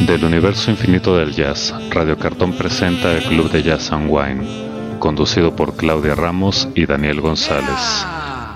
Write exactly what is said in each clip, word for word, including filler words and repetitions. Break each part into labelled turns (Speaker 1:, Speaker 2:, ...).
Speaker 1: Del universo infinito del jazz, Radio Cartón presenta el Club de Jazz and Wine, conducido por Claudia Ramos y Daniel González.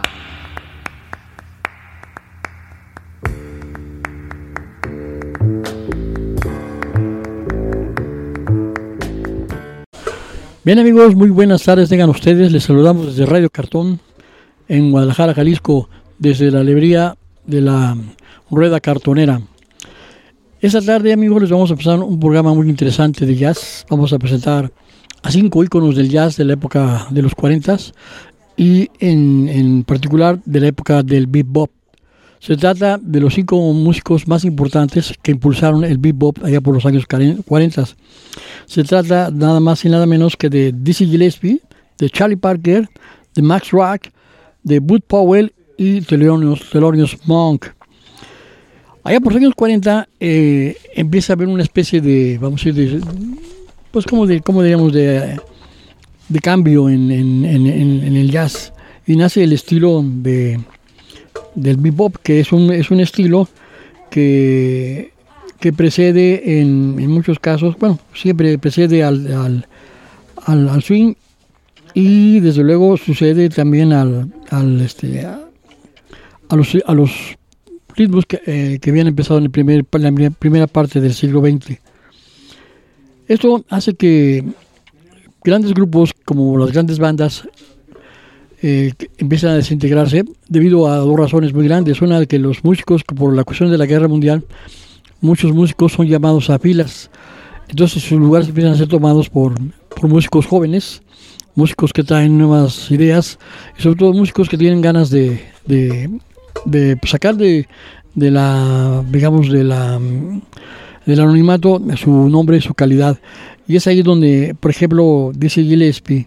Speaker 2: Bien amigos, muy buenas tardes tengan ustedes. Les saludamos desde Radio Cartón en Guadalajara, Jalisco, desde la alegría de la rueda cartonera. Esta tarde, amigos, les vamos a presentar un programa muy interesante de jazz. Vamos a presentar a cinco íconos del jazz de la época de los cuarenta y en, en particular de la época del bebop. Se trata de los cinco músicos más importantes que impulsaron el bebop allá por los años cuarenta. Se trata nada más y nada menos que de Dizzy Gillespie, de Charlie Parker, de Max Rock, de Bud Powell y Thelonious, Thelonious Monk. Allá por los años cuarenta eh, empieza a haber una especie de, vamos a decir, de, pues como de, como diríamos, de, de cambio en, en, en, en el jazz, y nace el estilo de, del bebop, que es un, es un estilo que, que precede en, en muchos casos, bueno, siempre precede al, al, al, al swing, y desde luego sucede también al, al este, a, a los, a los ritmos que, eh, que habían empezado en el primer, la primera parte del siglo veinte. Esto hace que grandes grupos como las grandes bandas eh, empiezan a desintegrarse debido a dos razones muy grandes. Una, de que los músicos, por la cuestión de la guerra mundial, muchos músicos son llamados a filas, entonces sus lugares empiezan a ser tomados por, por músicos jóvenes, músicos que traen nuevas ideas y sobre todo músicos que tienen ganas de, de de sacar de, de la, digamos, de la del anonimato su nombre y su calidad. Y es ahí donde, por ejemplo, Dizzy Gillespie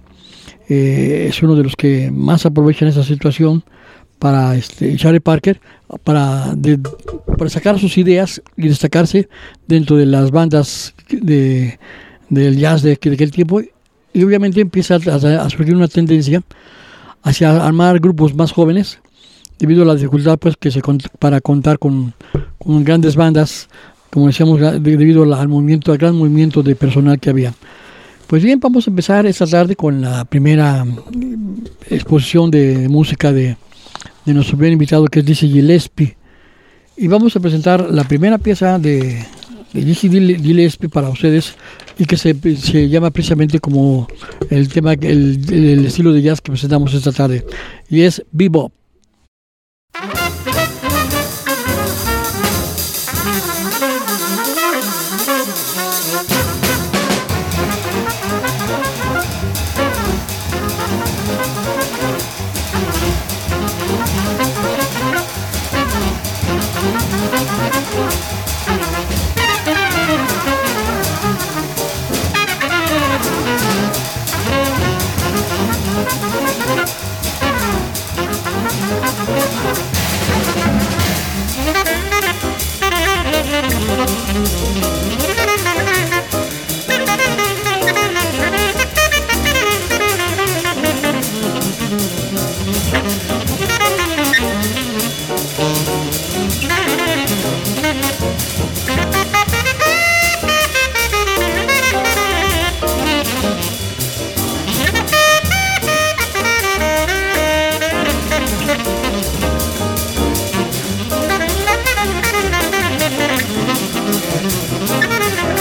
Speaker 2: eh, es uno de los que más aprovechan esa situación para, este, Charlie Parker, para, de, para sacar sus ideas y destacarse dentro de las bandas de, del jazz de, de aquel tiempo. Y obviamente empieza a, a surgir una tendencia hacia armar grupos más jóvenes, debido a la dificultad pues que se para contar con, con grandes bandas, como decíamos, debido al movimiento, al gran movimiento de personal que había. Pues bien, vamos a empezar esta tarde con la primera exposición de música de, de nuestro primer invitado, que es Dizzy Gillespie, y vamos a presentar la primera pieza de, de Dizzy Gillespie para ustedes, y que se, se llama precisamente como el tema, el, el estilo de jazz que presentamos esta tarde, y es bebop.
Speaker 3: Thank you.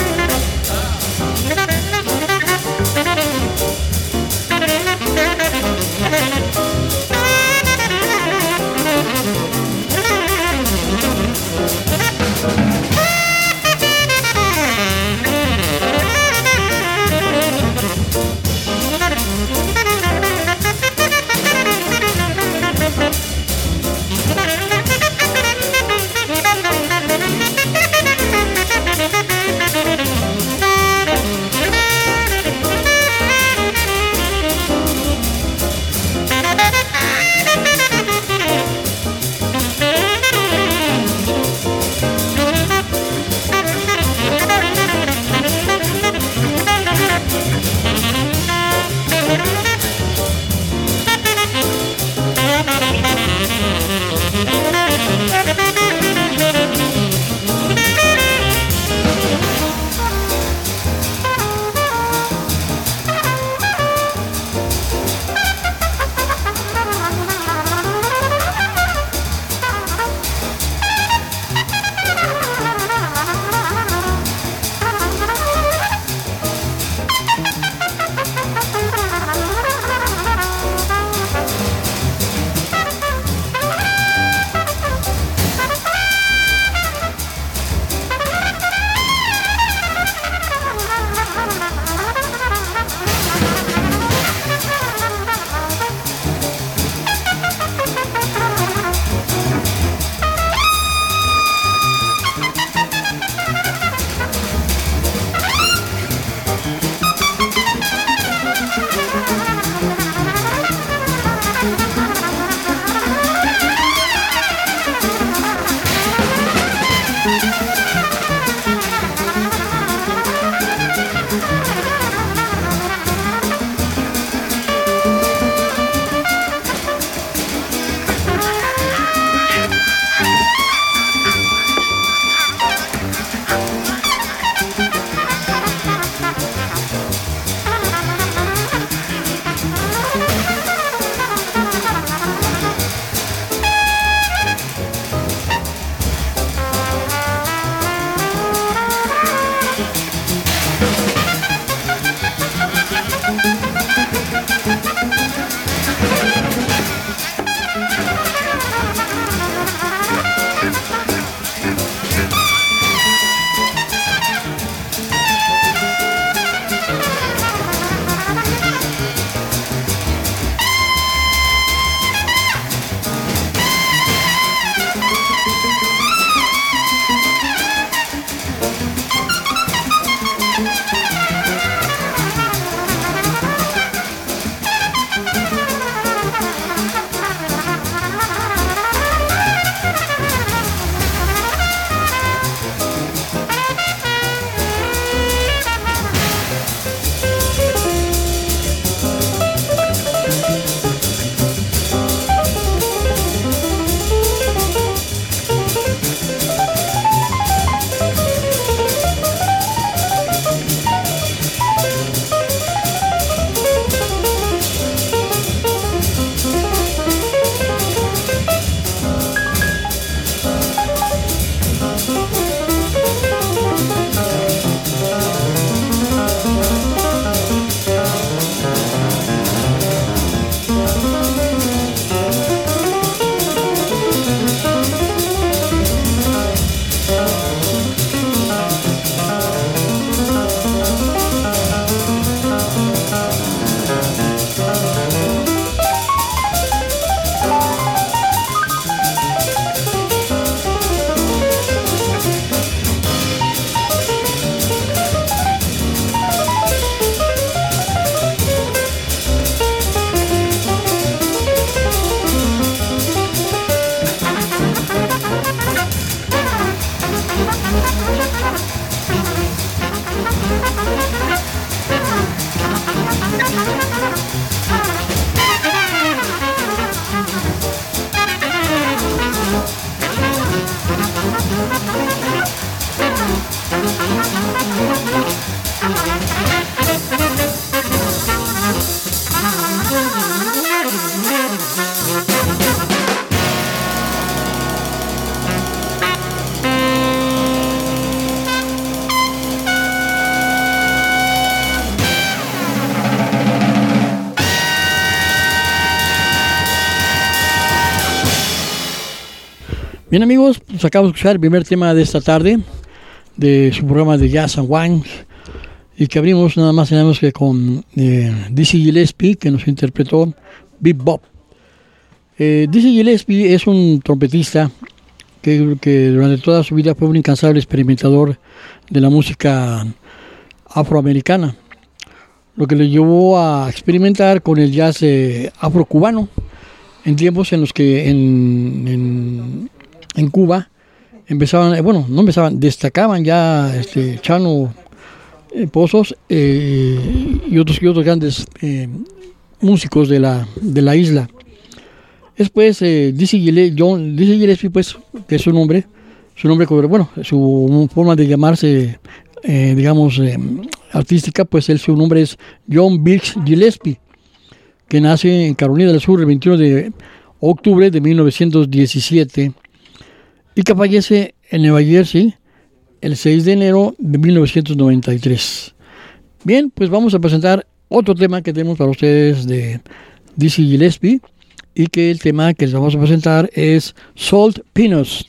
Speaker 2: Bien amigos, pues acabamos de escuchar el primer tema de esta tarde de su programa de Jazz and Wine, y que abrimos nada más y nada menos que con eh, Dizzy Gillespie, que nos interpretó Bebop. Eh, Dizzy Gillespie es un trompetista que, que durante toda su vida fue un incansable experimentador de la música afroamericana, lo que le llevó a experimentar con el jazz eh, afrocubano en tiempos en los que en, en En Cuba empezaban, bueno, no empezaban, destacaban ya este, Chano eh, Pozos eh, y otros y otros grandes eh, músicos de la de la isla. Después eh, Dizzy Gillespie, John Dizzy Gillespie, pues, que es su nombre, su nombre, bueno, su forma de llamarse, eh, digamos, eh, artística, pues él, su nombre es John Wilkes Gillespie, que nace en Carolina del Sur el veintiuno de octubre de mil novecientos diecisiete. Y que fallece en Nueva Jersey el seis de enero de mil novecientos noventa y tres. Bien, pues vamos a presentar otro tema que tenemos para ustedes de Dizzy Gillespie, y que el tema que les vamos a presentar es Salt Peanuts.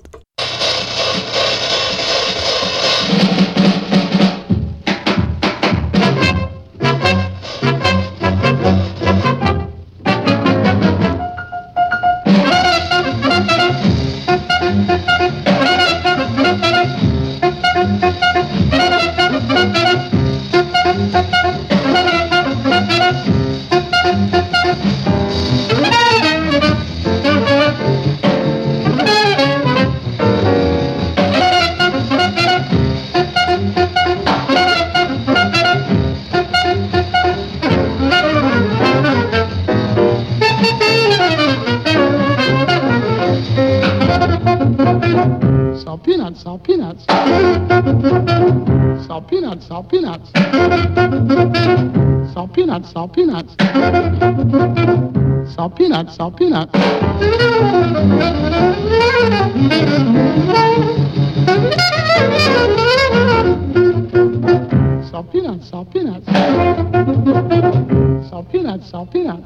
Speaker 3: Salt peanuts. Salt peanuts, salt peanuts. Salt peanuts, salt peanuts. Salt peanuts, salt peanuts. Salt peanuts, salt peanuts. Salt peanuts, salt peanuts.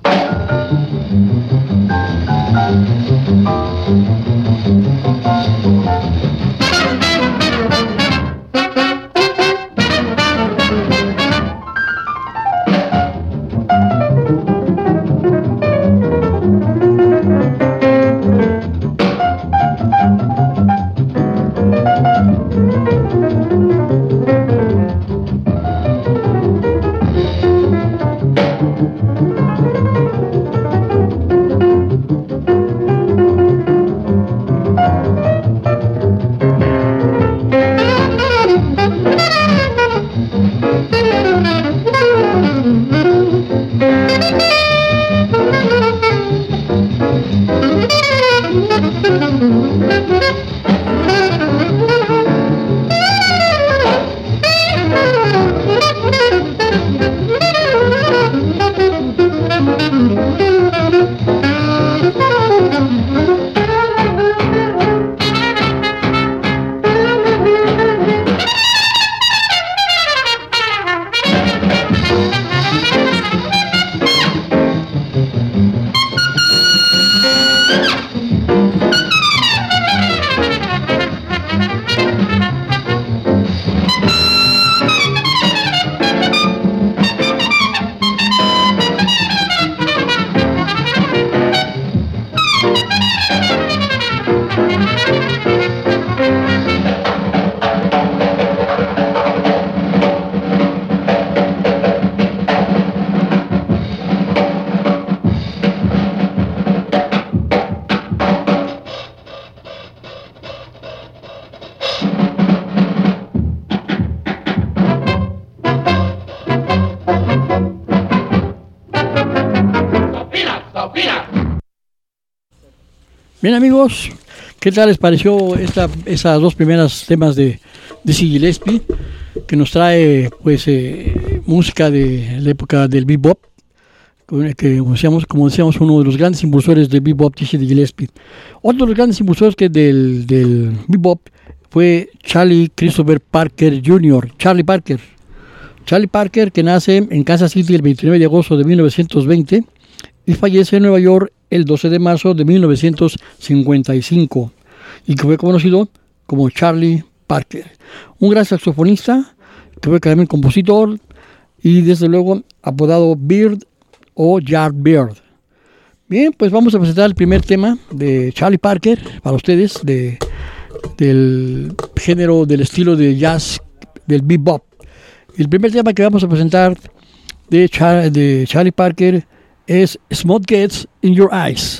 Speaker 2: Bien amigos, ¿Qué tal les pareció esta, esas dos primeras temas de Dizzy Gillespie, que nos trae pues eh, música de la época del bebop, que como decíamos, como decíamos uno de los grandes impulsores del bebop, Dizzy Gillespie. Otro de los grandes impulsores que del, del bebop fue Charlie Christopher Parker junior Charlie Parker. Charlie Parker, que nace en Kansas City el veintinueve de agosto de mil novecientos veinte y fallece en Nueva York el doce de marzo de mil novecientos cincuenta y cinco, y que fue conocido como Charlie Parker. Un gran saxofonista, que fue también compositor y desde luego apodado Bird o Yardbird. Bien, pues vamos a presentar el primer tema de Charlie Parker para ustedes, de, del género, del estilo de jazz, del bebop. El primer tema que vamos a presentar de, Char- de Charlie Parker es Smoke Gets in Your Eyes.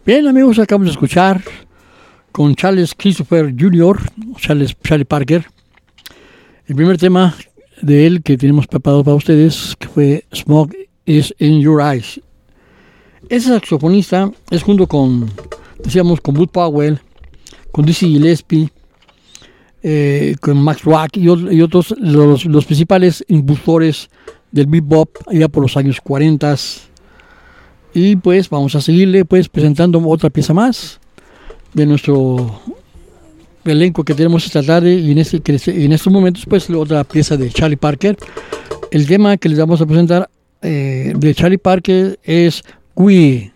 Speaker 2: Bien, amigos, acabamos de escuchar con Charles Christopher junior, Charles, Charlie Parker, el primer tema de él que tenemos preparado para ustedes, que fue Smoke is in Your Eyes. Ese saxofonista es junto con, decíamos, con Bud Powell, con Dizzy Gillespie, eh, con Max Rock y, y otros, los, los principales impulsores del bebop allá por los años cuarenta. Y pues vamos a seguirle pues presentando otra pieza más de nuestro elenco que tenemos esta tarde, y en, este, en estos momentos pues otra pieza de Charlie Parker. El tema que les vamos a presentar eh, de Charlie Parker es We.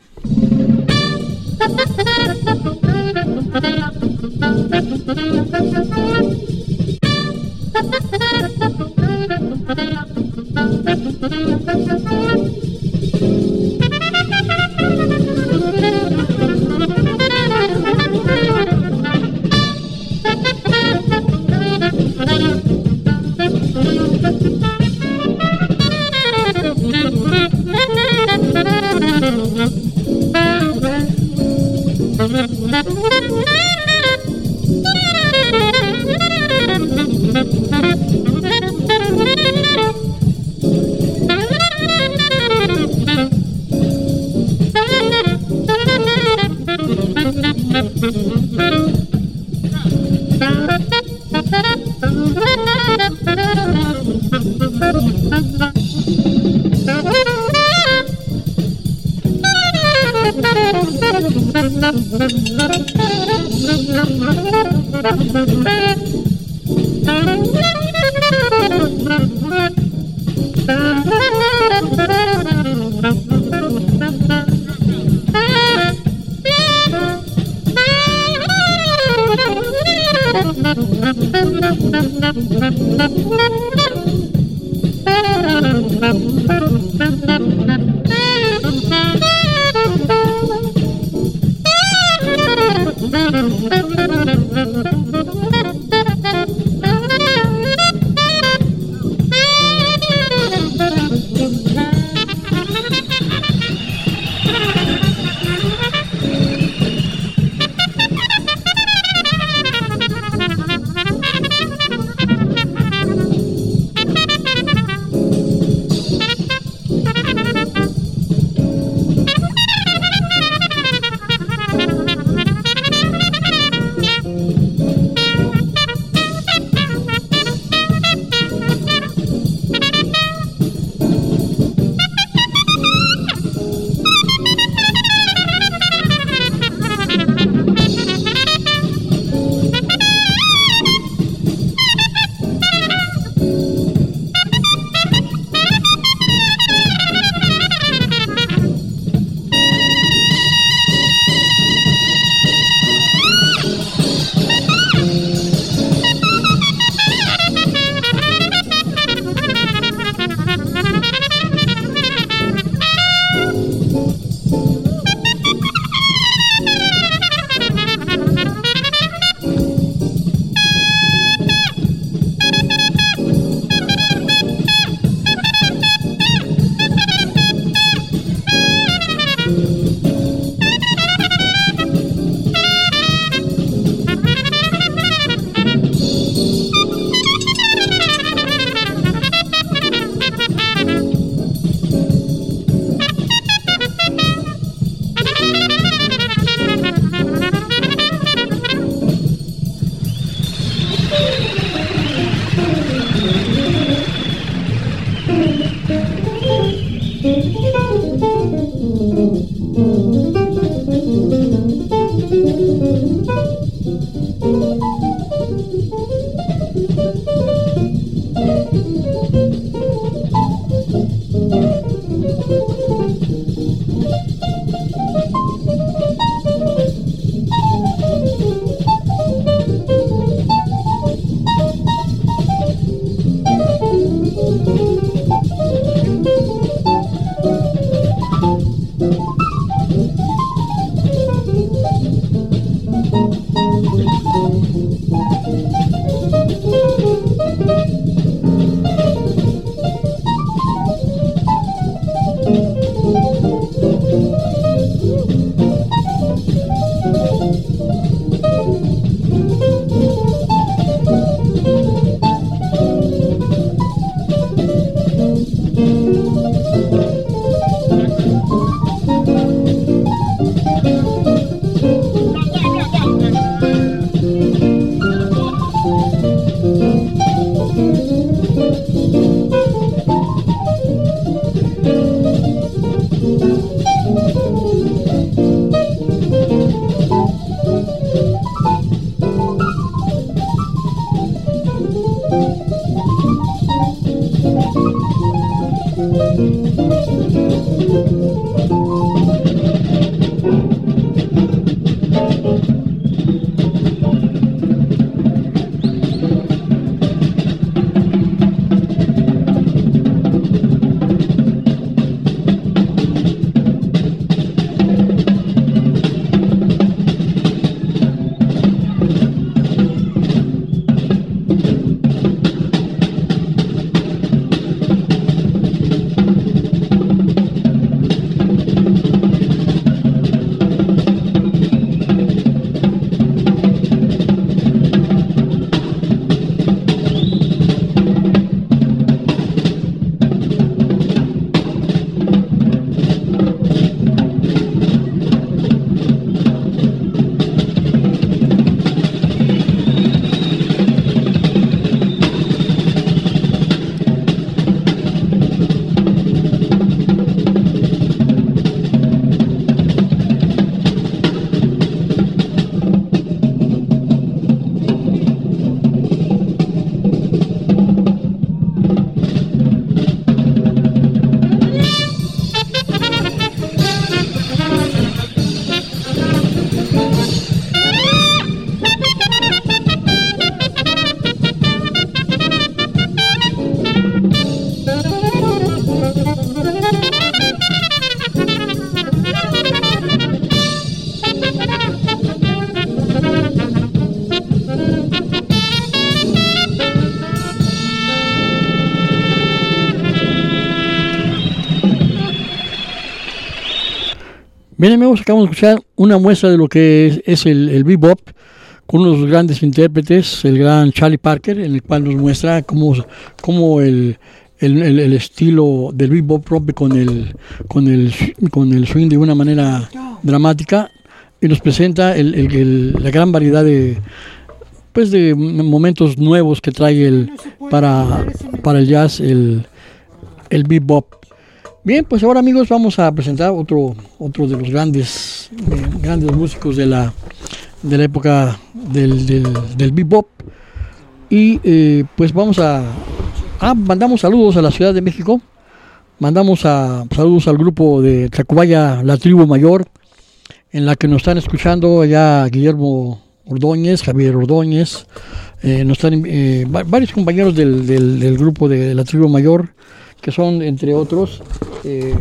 Speaker 2: Bien, amigos, acabamos de escuchar una muestra de lo que es, es el, el bebop, con unos grandes intérpretes, el gran Charlie Parker, en el cual nos muestra cómo, cómo el, el, el, el estilo del bebop rompe con el, con, el, con el swing de una manera dramática, y nos presenta el, el, el, la gran variedad de, pues de momentos nuevos que trae el, para, para el jazz, el, el bebop. Bien, pues ahora, amigos, vamos a presentar otro, otro de los grandes, eh, grandes músicos de la, de la época del, del, del bebop. Y eh, pues vamos a, a... Mandamos saludos a la Ciudad de México. Mandamos a, saludos al grupo de Tacubaya, la Tribu Mayor, en la que nos están escuchando allá Guillermo Ordóñez, Javier Ordóñez. Eh, nos están eh, varios compañeros del, del, del grupo de la Tribu Mayor, que son, entre otros, eh,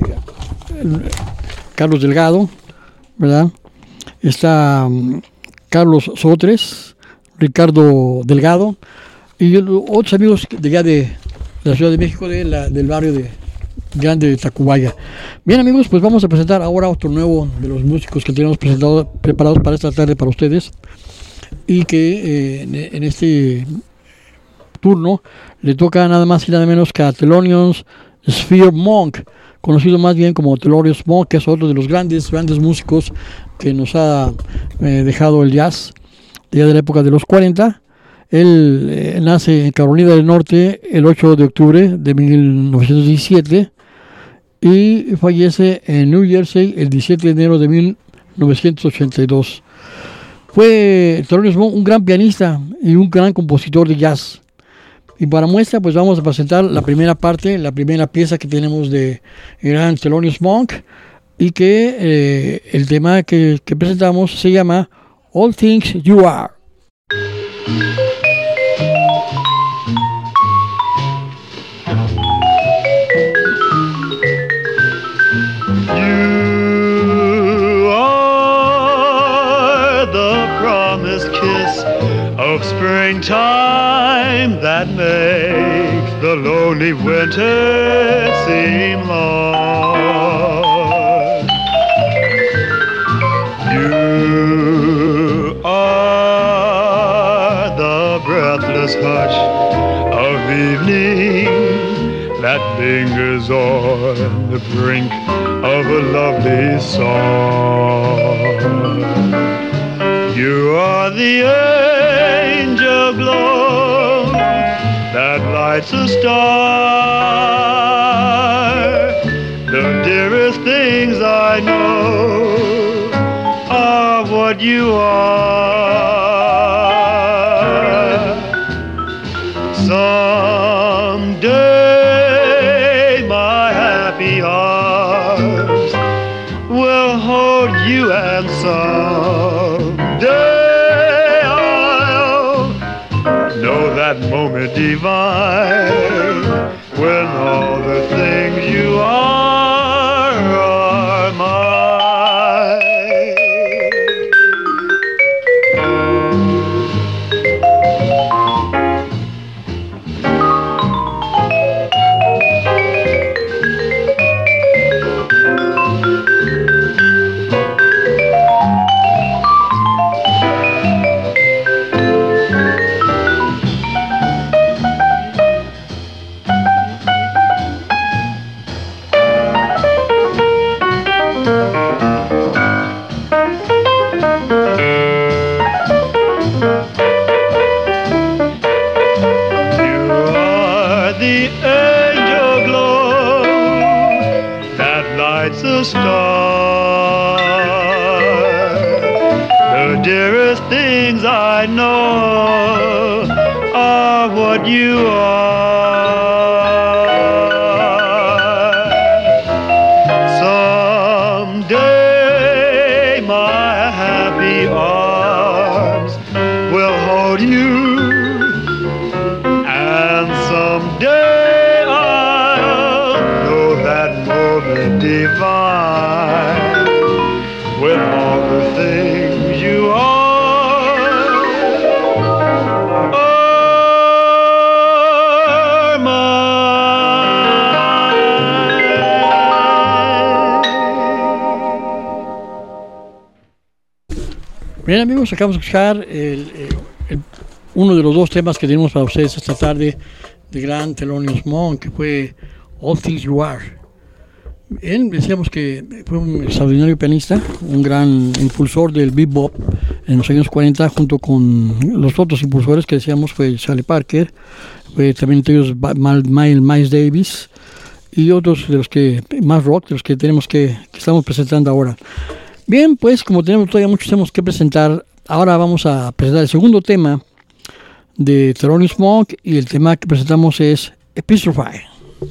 Speaker 2: Carlos Delgado, ¿verdad? Está um, Carlos Sotres, Ricardo Delgado, y otros amigos de allá de, de la Ciudad de México, de la, del barrio de Grande de Tacubaya. Bien, amigos, pues vamos a presentar ahora otro nuevo de los músicos que tenemos presentado, preparados para esta tarde para ustedes, y que eh, en, en este turno le toca nada más y nada menos que a Thelonious Sphere Monk, conocido más bien como Thelonious Monk, que es otro de los grandes, grandes músicos que nos ha eh, dejado el jazz ya de la época de los cuarenta. Él eh, nace en Carolina del Norte el ocho de octubre de mil novecientos diecisiete y fallece en New Jersey el diecisiete de enero de mil novecientos ochenta y dos. Fue Thelonious Monk un gran pianista y un gran compositor de jazz. Y para muestra, pues vamos a presentar la primera parte, la primera pieza que tenemos de gran Thelonious Monk, y que eh, el tema que, que presentamos se llama All Things You Are.
Speaker 4: You are the promised kiss of springtime that makes the lonely winter seem long. You are the breathless hush of evening that lingers on the brink of a lovely song. You are the angel glow that lights a star. The dearest things I know are what you are. Someday my happy arms will hold you, and someday that moment divine when all the things you are are mine. A star. The dearest things I know are what you are. Someday my happy arms will hold you, and someday I'll know that moment divine when all the things you are are mine.
Speaker 2: Bien, amigos, acabamos de escuchar el, el, el, uno de los dos temas que tenemos para ustedes esta tarde de gran Thelonious Monk, que fue All Things You Are. Él, decíamos que fue un extraordinario pianista, un gran impulsor del bebop en los años cuarenta, junto con los otros impulsores que decíamos, fue Charlie Parker, fue también ellos Miles Davis y otros de los que más rock, de los que tenemos que, que estamos presentando ahora. Bien, pues como tenemos todavía muchos temas que presentar, ahora vamos a presentar el segundo tema de Thelonious Monk, y el tema que presentamos es Epistrophe.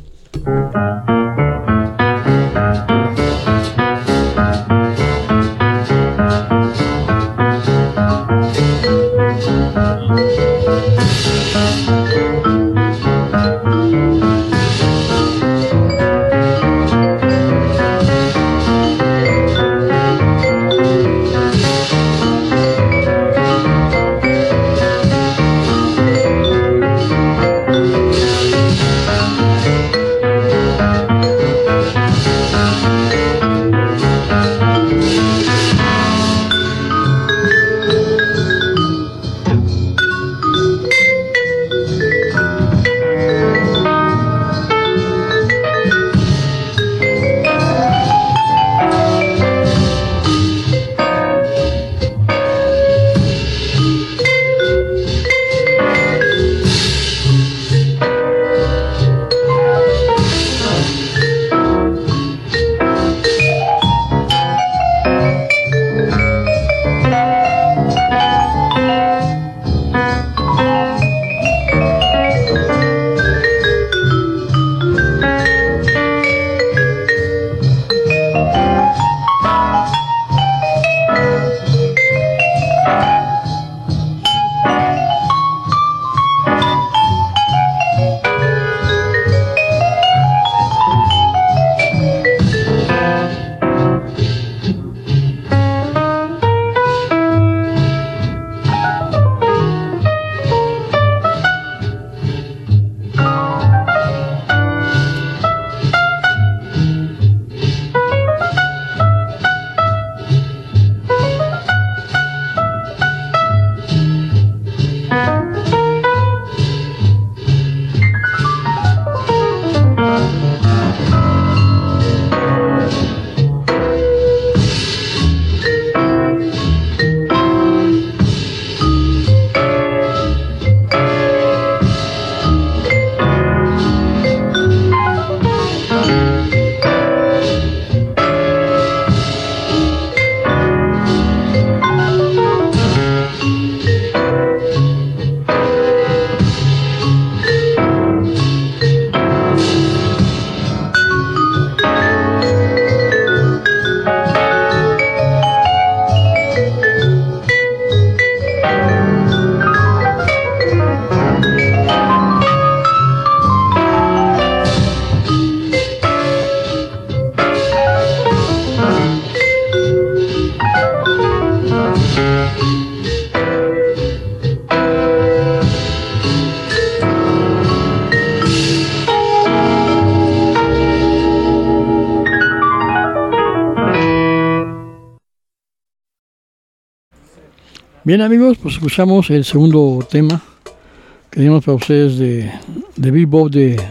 Speaker 2: Bien, amigos, pues escuchamos el segundo tema que dimos para ustedes de, de bebop de,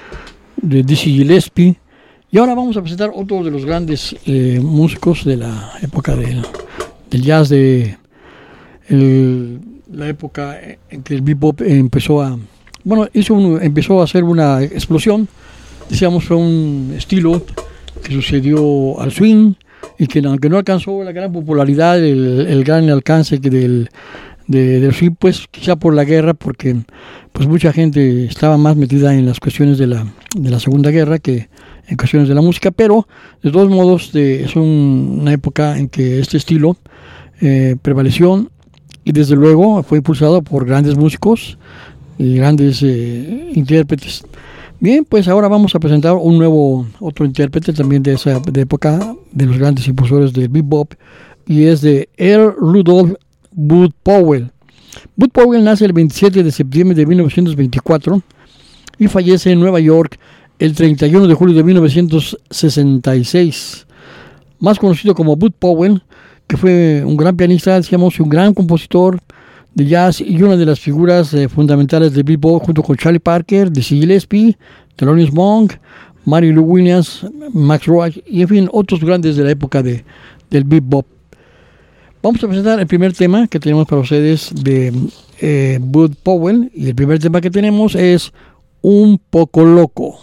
Speaker 2: de Dizzy Gillespie, y ahora vamos a presentar otro de los grandes eh, músicos de la época del, del jazz, de el, la época en que el bebop empezó a bueno hizo un, empezó a hacer una explosión. Decíamos, fue un estilo que sucedió al swing, y que aunque no alcanzó la gran popularidad, el, el gran alcance del, de, del swing, pues quizá por la guerra, porque pues mucha gente estaba más metida en las cuestiones de la, de la Segunda Guerra que en cuestiones de la música, pero de todos modos de, es un, una época en que este estilo eh, prevaleció, y desde luego fue impulsado por grandes músicos y grandes eh, intérpretes. Bien, pues ahora vamos a presentar un nuevo, otro intérprete también de esa de época, de los grandes impulsores del bebop, y es de Earl Rudolph Bud Powell. Bud Powell nace el veintisiete de septiembre de mil novecientos veinticuatro y fallece en Nueva York el treinta y uno de julio de mil novecientos sesenta y seis. Más conocido como Bud Powell, que fue un gran pianista, decíamos, un gran compositor de jazz y una de las figuras eh, fundamentales del bebop, junto con Charlie Parker, Dizzy Gillespie, Thelonious Monk, Mary Lou Williams, Max Roach y en fin, otros grandes de la época de, del bebop. Vamos a presentar el primer tema que tenemos para ustedes de eh, Bud Powell, y el primer tema que tenemos es Un Poco Loco.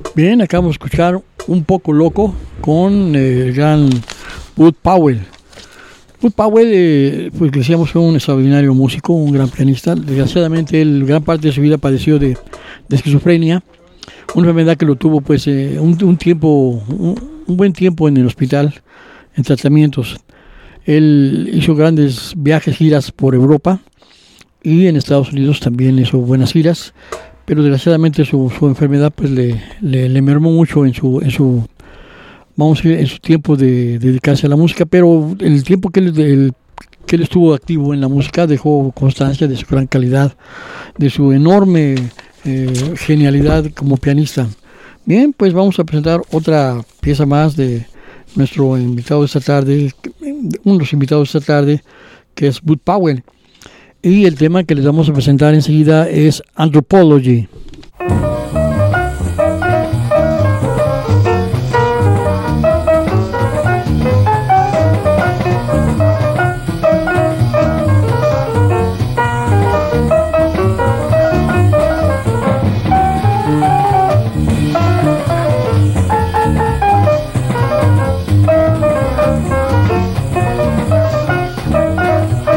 Speaker 2: Bien, acabamos de escuchar Un Poco Loco con eh, el gran Bud Powell. Bud Powell, eh, pues decíamos, fue un extraordinario músico, un gran pianista. Desgraciadamente, él gran parte de su vida padeció de, de esquizofrenia, una enfermedad que lo tuvo pues eh, un, un tiempo, un, un buen tiempo en el hospital, en tratamientos. Él hizo grandes viajes, giras por Europa, y en Estados Unidos también hizo buenas giras, pero desgraciadamente su, su enfermedad pues le, le, le mermó mucho en su, en su vamos a decir, en su tiempo de, de dedicarse a la música, pero el tiempo que él, el, que él estuvo activo en la música dejó constancia de su gran calidad, de su enorme eh, genialidad como pianista. Bien, pues vamos a presentar otra pieza más de nuestro invitado de esta tarde, uno de los invitados de esta tarde, que es Bud Powell. Y el tema que les vamos a presentar enseguida es Anthropology.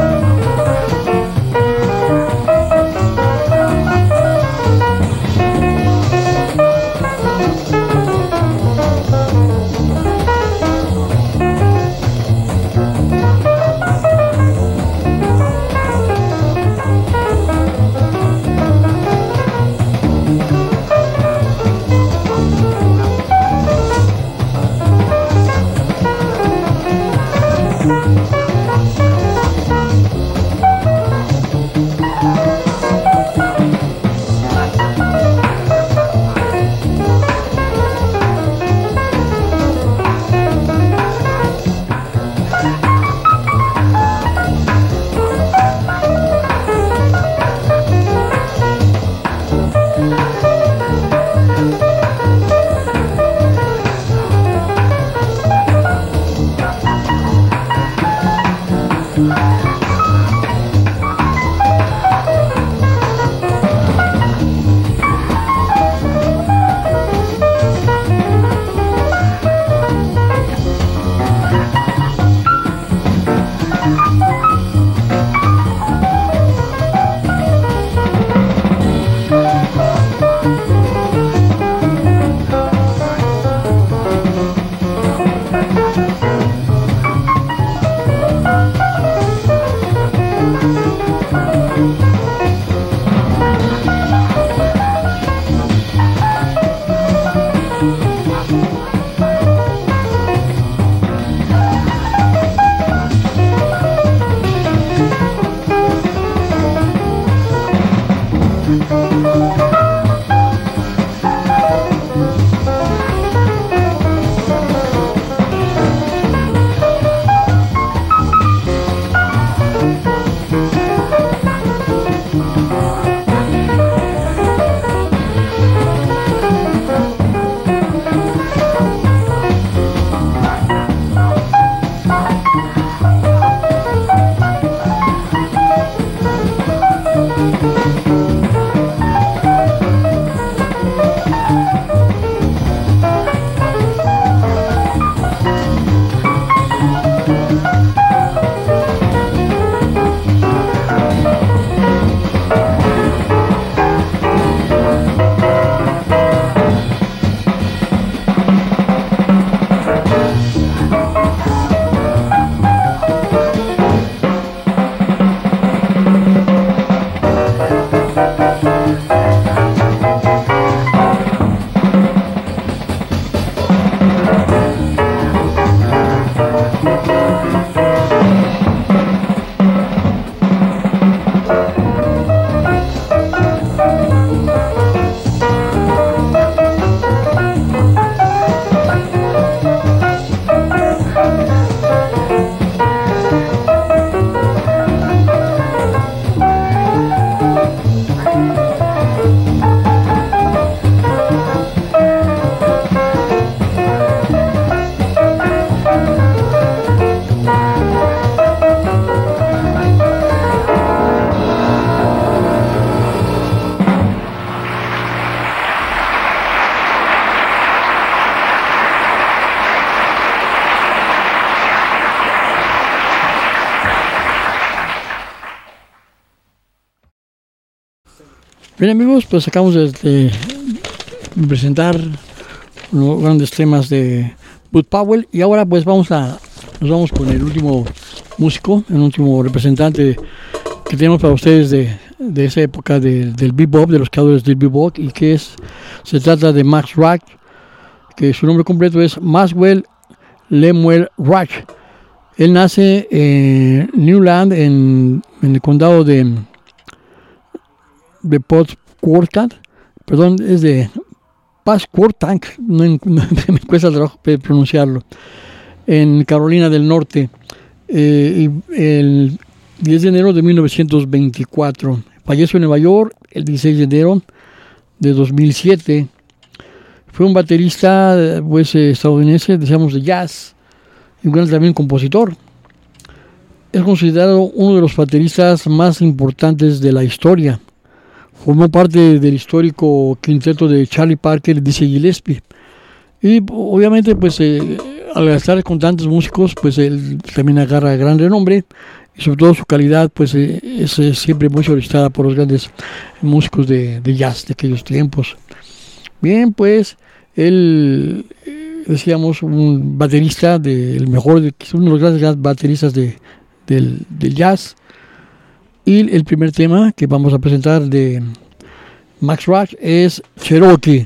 Speaker 5: Thank
Speaker 2: Bien, amigos, pues acabamos de, de presentar los grandes temas de Bud Powell y ahora pues vamos a nos vamos con el último músico, el último representante que tenemos para ustedes de, de esa época de, del bebop, de los creadores del bebop, y que es se trata de Max Roach, que su nombre completo es Maxwell Lemuel Roach. Él nace en Newland, en, en el condado de de Passquotank, perdón, es de Passquotank, no, no me cuesta trabajo pronunciarlo, en Carolina del Norte, eh, y el diez de enero de mil novecientos veinticuatro. Falleció en Nueva York el dieciséis de enero de dos mil siete. Fue un baterista pues, estadounidense, decíamos, de jazz, y un gran también compositor. Es considerado uno de los bateristas más importantes de la historia. Formó parte del histórico quinteto de Charlie Parker y Dizzy Gillespie. Y obviamente, pues, eh, al estar con tantos músicos, pues él también agarra gran renombre. Y sobre todo su calidad, pues, eh, es, es siempre muy solicitada por los grandes músicos de, de jazz de aquellos tiempos. Bien, pues, él, eh, decíamos, un baterista, de, el mejor, de, uno de los grandes bateristas de, del, del jazz. Y el primer tema que vamos a presentar de Max Roach es Cherokee.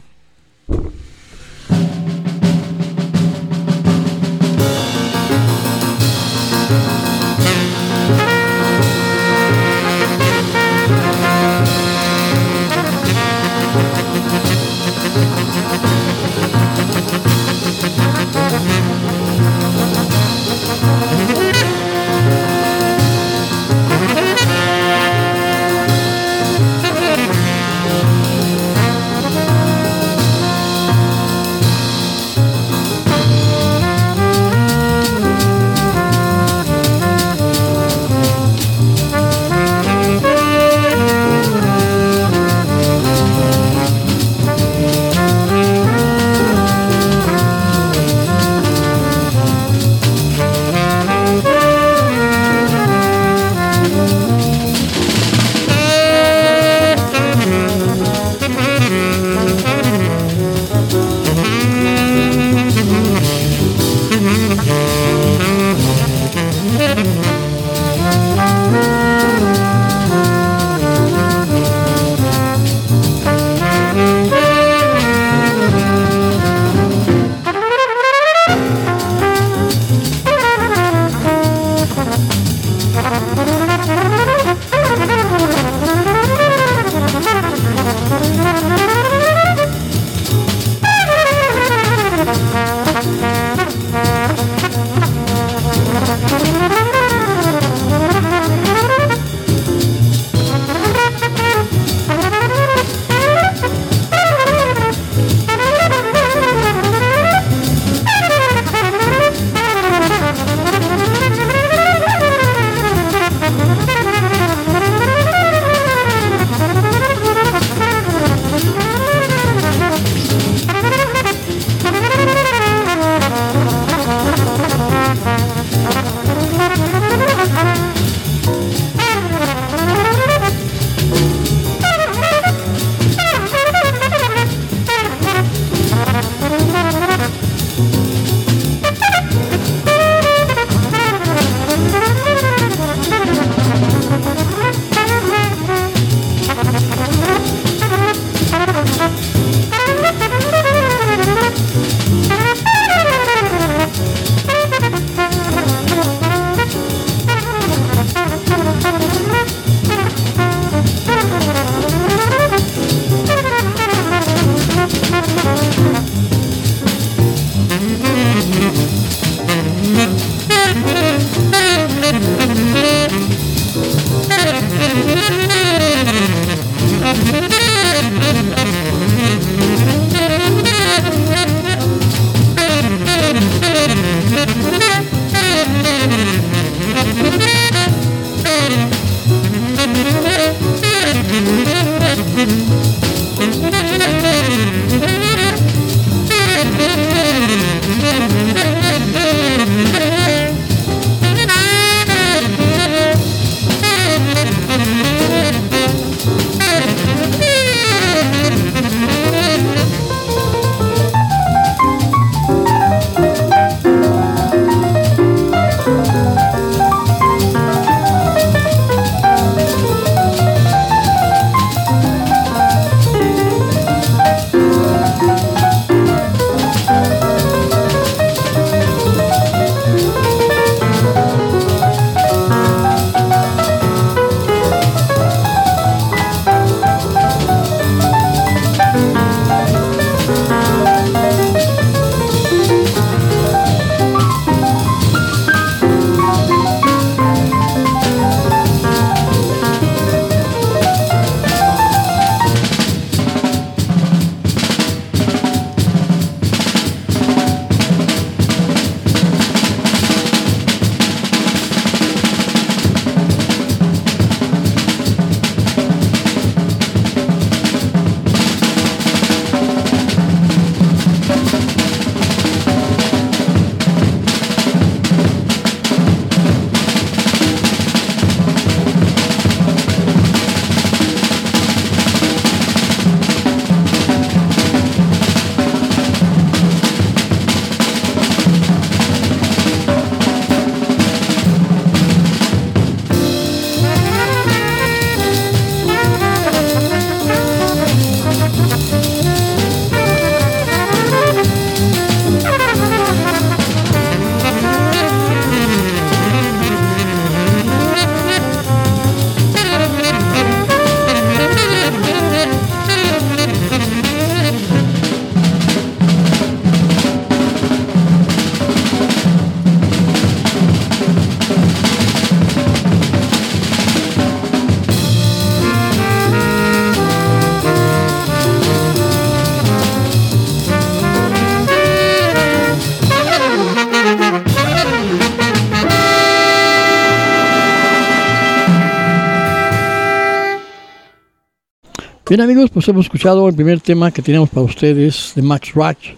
Speaker 2: Bien amigos, pues hemos escuchado el primer tema que teníamos para ustedes de Max Roach,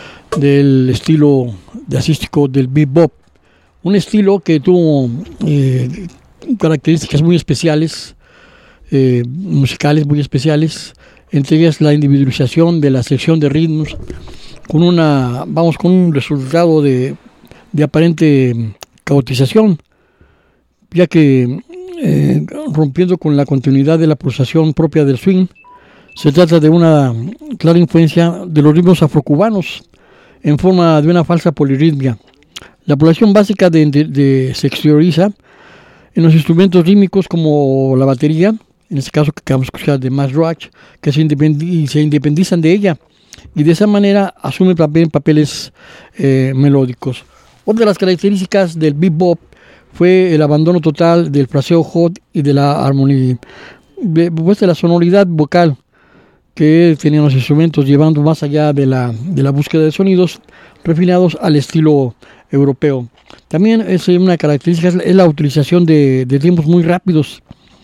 Speaker 2: del estilo jazzístico del bebop, un estilo que tuvo eh, características muy especiales, eh, musicales muy especiales, entre ellas la individualización de la sección de ritmos, con una, vamos, con un resultado de, de aparente caotización, ya que eh, rompiendo con la continuidad de la pulsación propia del swing, se trata de una clara influencia de los ritmos afrocubanos en forma de una falsa polirritmia. La población básica de, de, de se exterioriza en los instrumentos rítmicos como la batería, en este caso que acabamos de escuchar de Max Roach, que se, independi se independizan de ella y de esa manera asumen papel, papeles eh, melódicos. Otra de las características del bebop fue el abandono total del fraseo hot y de la armonía, de, pues de la sonoridad vocal que tenían los instrumentos, llevando más allá de la, de la búsqueda de sonidos refinados al estilo europeo. También es una característica es la utilización de, de tiempos muy rápidos,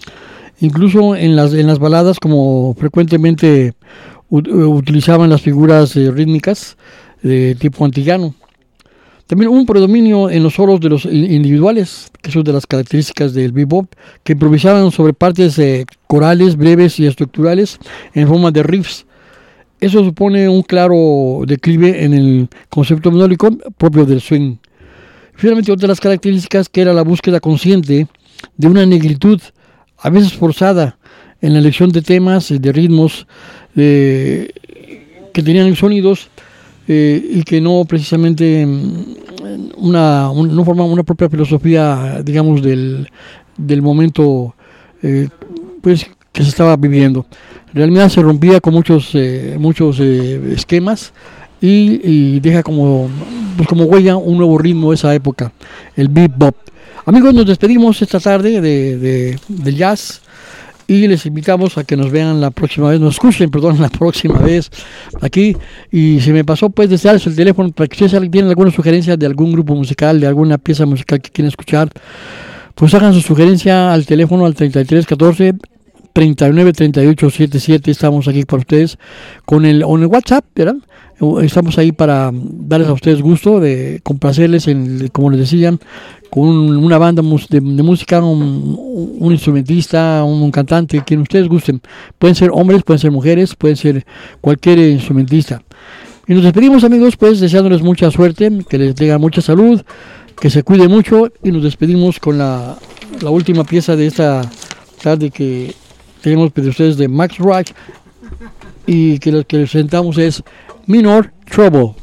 Speaker 2: incluso en las, en las baladas, como frecuentemente utilizaban las figuras eh, rítmicas de tipo antillano. También hubo un predominio en los solos de los individuales, que son de las características del bebop, que improvisaban sobre partes eh, corales, breves y estructurales en forma de riffs. Eso supone un claro declive en el concepto melódico propio del swing. Finalmente, otra de las características que era la búsqueda consciente de una negritud, a veces forzada, en la elección de temas y de ritmos eh, que tenían sonidos eh, y que no precisamente una, un, no formaban una propia filosofía, digamos, del, del momento eh, pues, que se estaba viviendo. En realidad se rompía con muchos, eh, muchos eh, esquemas y, y deja como, pues como huella un nuevo ritmo de esa época, el bebop. Amigos, nos despedimos esta tarde de, de, de jazz y les invitamos a que nos vean la próxima vez, nos escuchen, perdón, la próxima vez aquí. Y se me pasó pues desearles el teléfono para que ustedes tienen alguna sugerencia de algún grupo musical, de alguna pieza musical que quieran escuchar, pues hagan su sugerencia al teléfono al treinta y tres catorce treinta y nueve treinta y ocho setenta y siete. Estamos aquí para ustedes con el, con el WhatsApp, ¿verdad? Estamos ahí para darles a ustedes gusto de complacerles, en, como les decía, con una banda de, de música, un, un instrumentista, un, un cantante, quien ustedes gusten. Pueden ser hombres, pueden ser mujeres, pueden ser cualquier instrumentista. Y nos despedimos, amigos, pues deseándoles mucha suerte, que les tengan mucha salud, que se cuiden mucho, y nos despedimos con la, la última pieza de esta tarde que tenemos de ustedes de Max Roach, y que lo que les presentamos es Minor Trouble.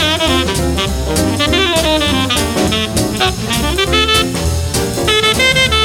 Speaker 5: Thank you.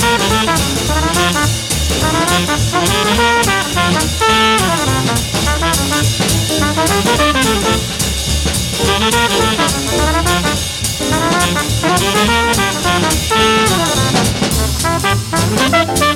Speaker 5: Thank you.